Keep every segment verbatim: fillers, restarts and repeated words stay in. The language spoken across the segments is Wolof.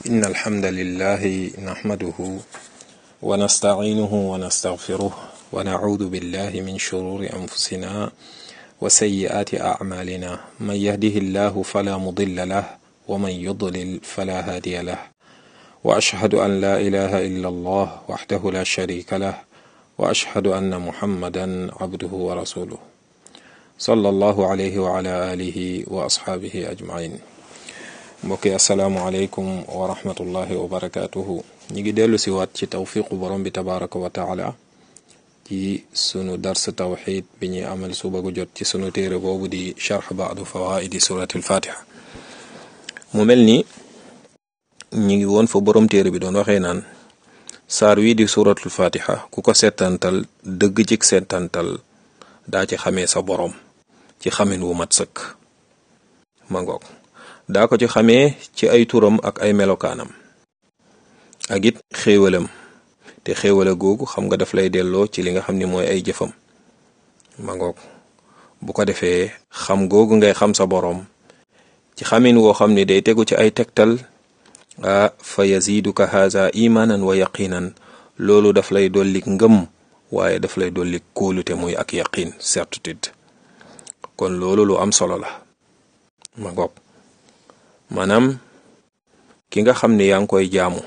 إن الحمد لله نحمده ونستعينه ونستغفره ونعوذ بالله من شرور أنفسنا وسيئات أعمالنا من يهده الله فلا مضل له ومن يضلل فلا هادي له وأشهد أن لا إله إلا الله وحده لا شريك له وأشهد أن محمدا عبده ورسوله صلى الله عليه وعلى آله وأصحابه أجمعين. mbokki asalaamualeykum wa rahmatullahi wa barakatuhu ñi ngi dellu si waat ci tawfiqu borom bi tabaraka wa taala ci sunu dars tawxid bi ñuy amal suba gu jot ci sunu téere boobu di charx baadu fawaidi surati alfatiha. mu mel ni ñi ngi woon fa borom téere bi doon waxee naan saar wii di suratul fatiha ku ko seetantal dëgg cig seetantal daa ci xamee sa borom ci xamin wu mat sëkk ma ngoog daa ko ci xamee ci ay turam ak ay melokaanam ak it xéewalam te xéewala googu xam nga daf lay delloo ci li nga xam ni mooy ay jëfam ma ngoog bu ko defee xam googu ngay xam sa boroom ci xamin woo xam ni day tegu ci ay tegtal a fa yaziduka haza imanan wa yaqinan loolu daf lay dollik ngëm waaye daf lay dollik kóolute muy ak yaqin certitude kon loolu lu am solo la ma ngoog maanaam ki nga xam ni yaa ngi koy jaamu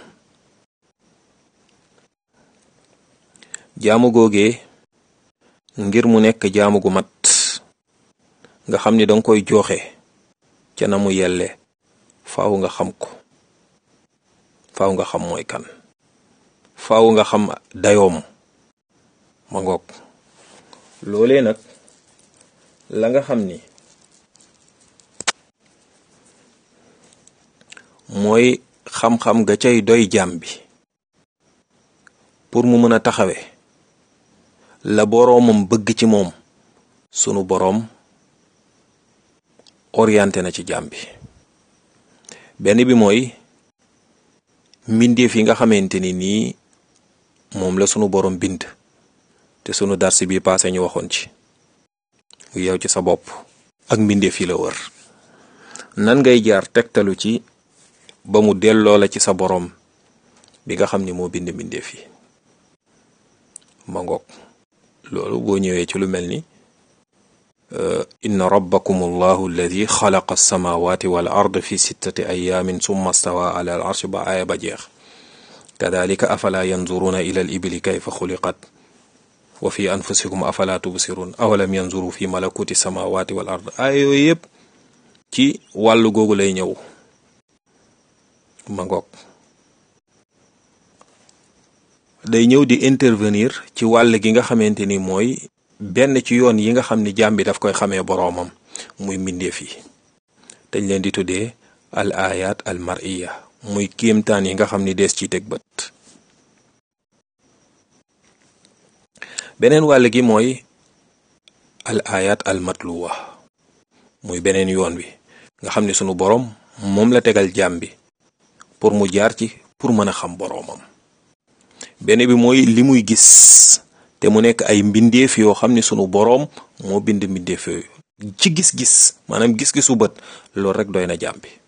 jaamu googee ngir mu nekk jaamu gu mat nga xam ni danga koy joxe ca na mu yelle faaw nga xam ko faaw nga xam mooy kan faaw nga xam dayoom ma ngoog loolee nag la nga xam ni mooy xam-xam ga cay doy jaam bi pour mu mën a taxawe la boroomam bëgg ci moom sunu boroom orienté na ci jaam bi. benn bi mooy mbindeef yi nga xamante ni nii moom la sunu boroom bind te sunu darsi bi paase ñu waxoon ci yow ci sa bopp ak mbindeef yi la wër nan ngay jaar tegtalu ci ba mu delloo la ci sa boroom bi nga xam ni moo bind mbindeef yi ma ngoog loolu boo ñëwee ci lu mel ni inna rabbakum allahu alladi xalaqa alsamawati wal ard fi sittati ayamin summa stawa ala al arsh ba aaya ba jeex kadalika afala yanzuruna ila al ibili kayfa xuliqat wa fi anfusikum afala tubsirun awalam yanzuru fi malakuti samawati wal ard aaya yooyu yëpp ci wàllu googu lay ñëw ma ngoog day ñëw di intervenir ci wàll gi nga xamante ni mooy benn ci yoon yi nga xam ni jaam bi daf koy xamee boroomam muy mbindeef yi dañ leen di tuddee al ayat al mar'iya muy kéemtaan yi nga xam ni dees ci teg bët. beneen wàll gi mooy al ayat al matluwa muy beneen yoon wi nga xam ni sunu boroom moom la tegal jaam bi pour mu jaar ci pour mën a xam boroomam. benn bi mooy li muy gis te mu nekk ay mbindeef yoo xam ni sunu boroom moo bind mbindeef yooyu ci gis-gis maanaam gis-gisu bët loolu rek doy na jaam bi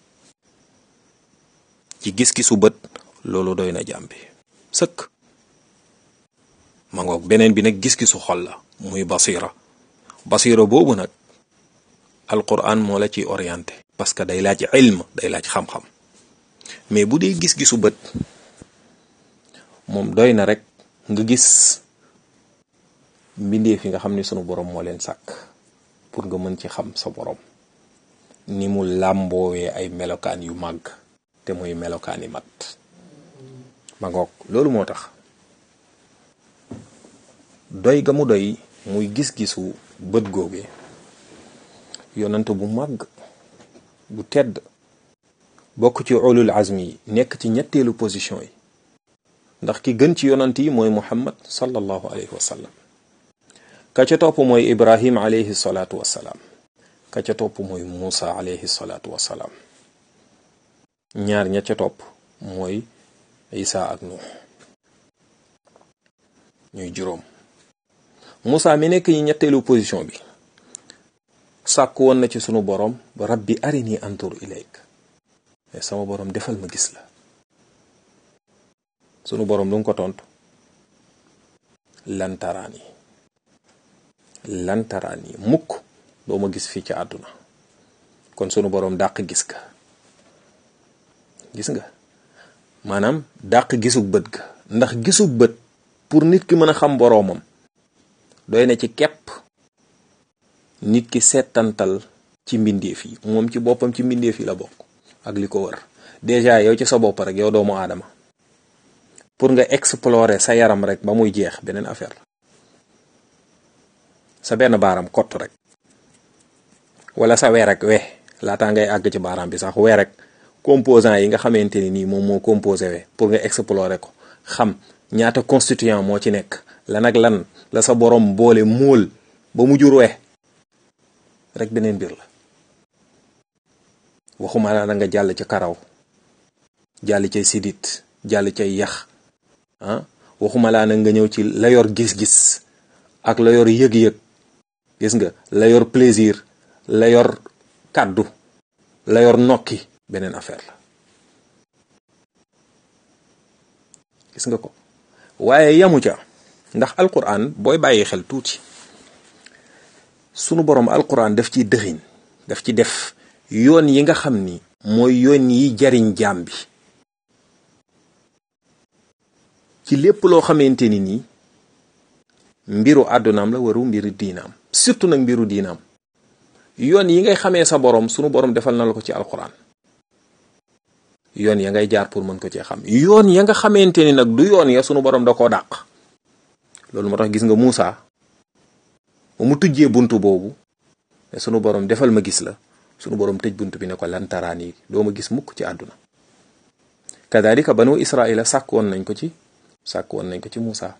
ci gis-gisu bët loolu doy na jaam bi sëkk ma ngoog. beneen bi nag gis-gisu xol la muy basira basira boobu nag alquran moo la ciy orienté parce que day laaj ilm day laaj xam-xam mais bu dee gis-gisu bët moom doy na rek nga gis mbindeef yi nga xam ni sunu boroom moo leen sàkk pour nga mën ci xam sa boroom ni mu làmboowee ay melokaan yu màgg te muy melokaan yi mat ma ngoog. loolu moo tax doy ga mu doy muy gis-gisu bët googee yonante bu màgg bu tedd bokk ci ulul azmi yi nekk ci ñetteelu position yi ndax ki gën ci yonant yi mooy muhammad sallallahu alayhi wa sallam ka ca topp mooy ibrahim alayhi salaatu wassalaam ka ca topp mooy muusa alayhi salaatu wassalaam ñaar ña ca topp mooy isa ak nuux ñuy juróom. muusa mi nekk ñi ñetteelu position bi sàkk woon na ci sunu boroom rabbi arini antur ilayk mais sama boroom defal ma gis la sunu borom lu mu ko tontu lan taraani lan taraani mukk doo ma gis fii ci àdduna. kon sunu borom dàq gis ka gis nga maanaam dàq gisug bët ga, ndax gisug bët pour nit ki mën a xam boroomam doy na ci kepp nit ki seetantal ci mbindeef yi. moom ci boppam ci mbindeef yi la bokk ak li ko wër. déjà yow ci sa bopp rek yow doomu aadama pour nga explorer sa yaram rek ba muy jeex beneen affaire la. sa benn baaram kott rek wala sa we rek we laataa ngay àgg ci baaraam bi sax we rek composant yi nga xamante ni nii moom moo composé we pour nga explorer ko xam ñaata constituant moo ci nekk lan ak lan la sa borom boole móol ba mu jur we rek beneen mbir la. waxuma la nga jàll ci karaw jàll cay sidit jàll cay yax ah waxuma laa nag nga ñëw ci la yor gis-gis ak la yor yëg-yëg gis nga la yor plaisir la yor kàddu la yor nokki beneen affaire la. gis nga ko waaye yamu ca ndax alquran booy bàyyi xel tuuti sunu borom alquran daf ci dëxiñ daf ci def yoon yi nga xam ni mooy yoon yi jariñ jaam bi ci lépp loo xamante ni nii mbiru àddunaam la waru mbiru diinaam, surtout nag mbiru diinaam. yoon yi ngay xamee sa borom sunu borom defal na la ko ci alquran. yoon ya ngay jaar pour mën ko cee xam. yoon ya nga xamante ni nag du yoon ya sunu borom da koo dàq. loolu moo tax gis nga Muusa ba mu tujjee buntu boobu ne sunu borom defal ma gis la, sunu borom tëj buntu bi ne ko lan taraani doo ma gis mukk ci àdduna. kadalika banu Israila sàkk woon nañ ko ci sàkk woon nañ ko ci Muusa.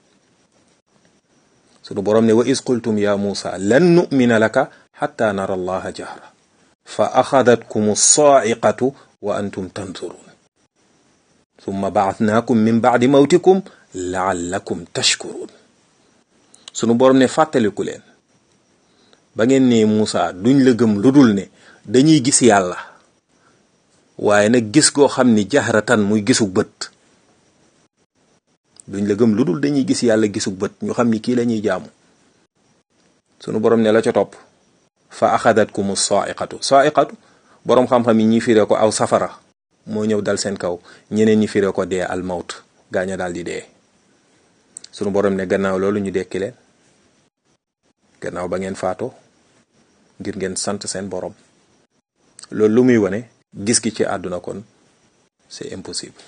sunu borom ne wa is qultum ya Muusa lan nu'mina laka hatta nara allaha jahra fa axadatkum as-sa'iqatu wa antum tanzurun thumma ba'athnakum min ba'di mawtikum la'allakum tashkurun. sunu borom ne fàttaliku leen ba ngeen ne Muusa duñ la gëm lu dul ne dañuy gis yàlla, waaye nag gis goo xam ni jahratan muy gisug bët. duñ la gëm lu dul dañuy gis yàlla gisug bët ñu xam ni kii la ñuy jaamu. sunu borom ne la ca topp fa axadatkum as-sa'iqatu. sa'iqatu borom xam-xam yi ñi firee ko aw safara moo ñëw dal seen kaw, ñeneen ñi firee ko dee al mawt gaaña daal di dee. sunu borom ne gannaaw loolu ñu dekki leen gannaaw ba ngeen faatoo ngir ngeen sant seen borom. loolu lu muy wane gis gi ci àdduna kon c'est impossible.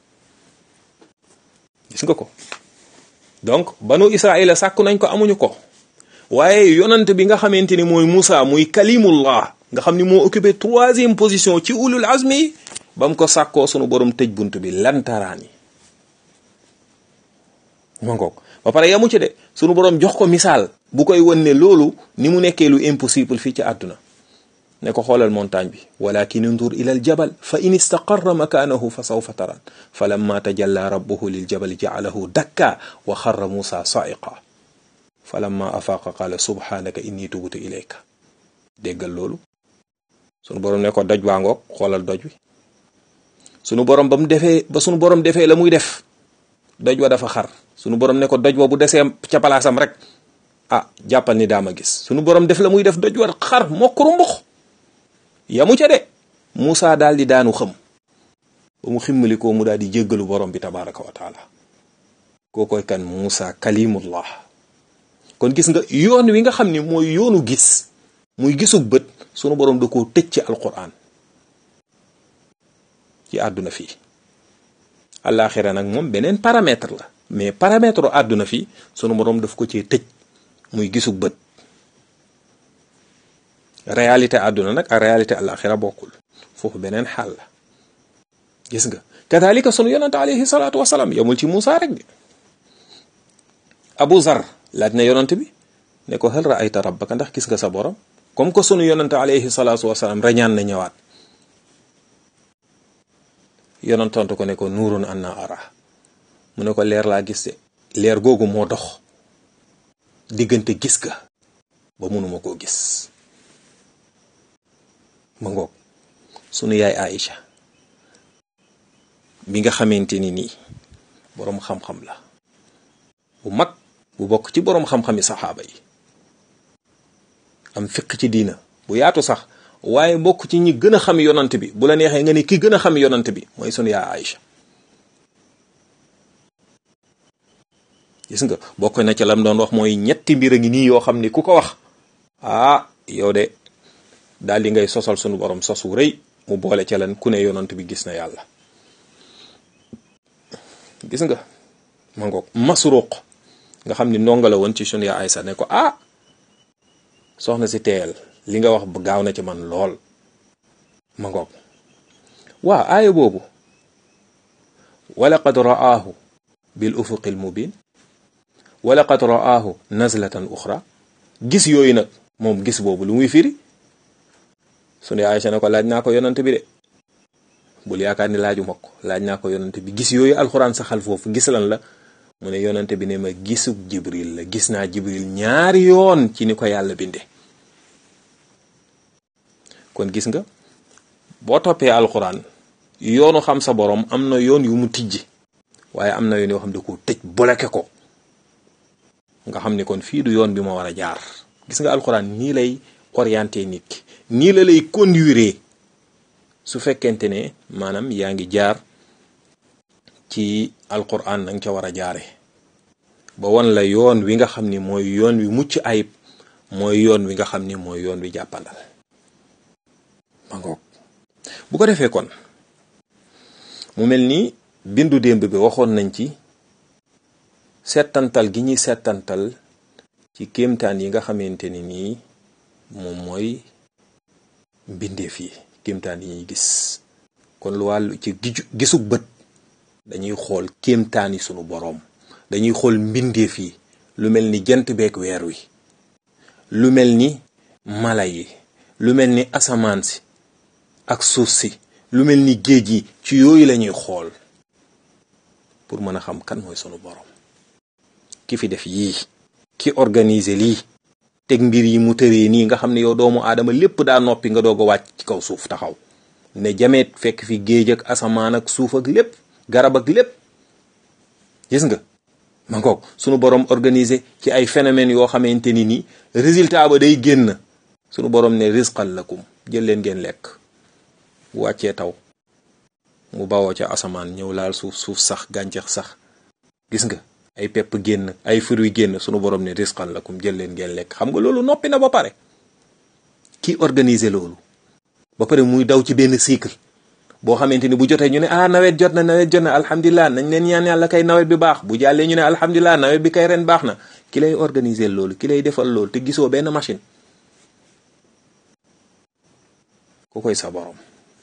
gis nga ko donc banu Israila sàkku nañ ko amuñu ko, waaye yonant bi nga xamante ni mooy Muusa muy kalimullah nga xam ni moo occupé troisième position ci ulul azmi ba mu ko sàkkoo sunu borom tëj bunt bi lantaraani ma ngoog. ba pare yamu ci de sunu borom jox ko misaal bu koy won ne loolu ni mu nekkee lu impossible fii ci àdduna. ne ko xoolal montagne bi walakin undur ila al jabal fa in istaqarra makanahu fa sawfa taran fa lamma tajalla rabbuhu lil jabali ja'alahu dakka wa xarra Muusa sa'iqa fa lamma afaqa qala subhanaka inni tubtu ilayka. déggal loolu sunu borom ne ko doj baa ngoog xoolal doj wi. sunu borom ba mu defee ba sunu borom defee la muy def doj wa dafa xar. sunu borom ne ko doj wa bu desee ca palaasam rek ah jàppal ni daama gis. sunu borom def la muy def doj wa xar mokkuru mbux yamu ca de Muusa daal di daanu xam ba mu ximmali ko mu daal di jéggalu borom bi tabaraka wa taala. kookoy kan Muusa kalimullah. kon gis nga yoon wi nga xam ni mooy yoonu gis muy gisug bët sunu borom da koo tëj ci alquran ci àdduna fii. àllaaxira nag moom beneen paramètre la, mais paramètre àdduna fii sunu borom daf ko cee tëj muy gisug bët. réalité àdduna nag ak réalité àllaaxira bokkul, foofu beneen xaal la. gis nga kadalika sunu yonante alayhi salaatu wasalaam yamul ci Muusa rek de. Abu Zar laaj na yonante bi ne ko hal ra'ayta rabbaka, ndax gis nga sa borom. comme que sunu yonante alayhi salaatu wasalaam reñaan na ñëwaat. yonant tontu ko ne ko nuurun anna ara, mu ne ko leer laa gis de, leer googu moo dox diggante gis ga ba mënuma koo gis. ma ngoog sunu yaay Aïcha bi nga xamante ni nii boroom xam-xam la bu mag bu bokk ci boroom xam-xami saxaaba yi, am fiq ci diina bu yaatu sax, waaye bokk ci ñi gën a xam yonant bi. bu la neexee nga ni ki gën a xam yonant bi mooy sunu yaa Aïcha. gis nga bokk na ci lam doon wax mooy ñetti mbir a ngi nii yoo xam ni ku ko wax ah yow de daal di ngay sosal sunu borom sos wu rëy. mu boole ca lan ku ne yonant bi gis na yàlla. gis nga ma ngoog Masruq nga xam ni ndongo la woon ci sunu yaa Aïcha ne ko ah soxna si teel li nga wax gaaw na ci man lool. ma ngoog waa aaya boobu walaqad ra'aahu bil ufuqil mubin walaqad ra'aahu nazlatan uxra. gis yooyu nag moom gis boobu lu muy firi. sunu Aïcha ne ko laaj naa ko yonant bi de, bul yaakaar ni laaju ma ko, laaj naa ko yonant bi. gis yooyu alxuraan saxal foofu gis lan la mu ne yonant bi ne ma gisug Jibril la. gis naa Jibril ñaari yoon ci ni ko yàlla binde. kon gis nga boo toppee alxuraan yoonu xam sa borom am na yoon yu mu tijji, waaye am na yoon yoo xam ne ko tëj bloqué ko, nga xam ni kon fii du yoon bi ma war a jaar. gis nga alxuraan nii lay orienté nit ki, nii la lay conduire su fekkente ne maanaam yaa ngi jaar ci alquran nanga ca war a jaare ba wan la yoon wi nga xam ni mooy yoon wi mucc ayib, mooy yoon wi nga xam ni mooy yoon wi jàppandal. ma ngoog bu ko defee kon mu mel ni bindu démb bi waxoon nañ ci settantal gi ñuy settantal ci kéemtaan yi nga xamante ni nii moom mooy mbindeef yi, kéemtaan yi ñuy gis. kon lu wàllu ci gisug bët dañuy xool kéemtaan yi sunu boroom, dañuy xool mbindeef yi, lu mel ni jant beeg weer wi, lu mel ni mala yi, lu mel ni asamaan si ak suuf si, lu mel ni géej yi. ci yooyu la ñuy xool pour mën a xam kan mooy sunu boroom, ki fi def yii, ki organiser lii, teg mbir yi mu tëree nii nga xam ne yow doomu aadama lépp daa noppi nga doog a wàcc ci kaw suuf taxaw ne jameet fekk fi géej ak asamaan ak suuf ak lépp, garab ak lépp. gis nga ma ngoog sunu borom organisé ci ay phénomènes yoo xamante ni nii résultat ba day génn. sunu borom ne rizqan lakum, jël leen ngeen lekk. bu wàccee taw mu bawoo ca asamaan ñëw laal suuf, suuf sax, gàncax sax. gis nga ay pepp génn, ay fruits génn, sunu borom ne rizqan lakum, jël leen ngeen lekk. xam nga loolu noppi na ba pare. ki organiser loolu ba pare muy daw ci benn cycle boo xamante ni bu jotee ñu ne ah nawet jot na, nawet jot na, alhamdulilah nañ leen ñaan yàlla kay nawet bi baax. bu jàllee ñu ne alhamdulilah nawet bi kay ren baax na. ki lay organiser loolu, ki lay defal loolu te gisoo benn machine, ku koy sa borom.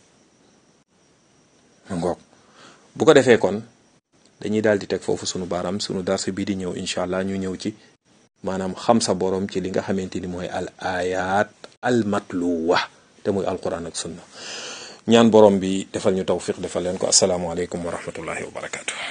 ngoog bu ko defee kon dañuy daal di teg foofu sunu baaraam. sunu darse bii di ñëw incha allah ñu ñëw ci maanaam xam sa borom ci li nga xamante ni mooy al ayat al matluwa te muy alquran ak sunna. ñaan borom bi defal ñu tawfiq defal leen ko. asalaamaaleykum wa rahmatullahi wa barakaatu.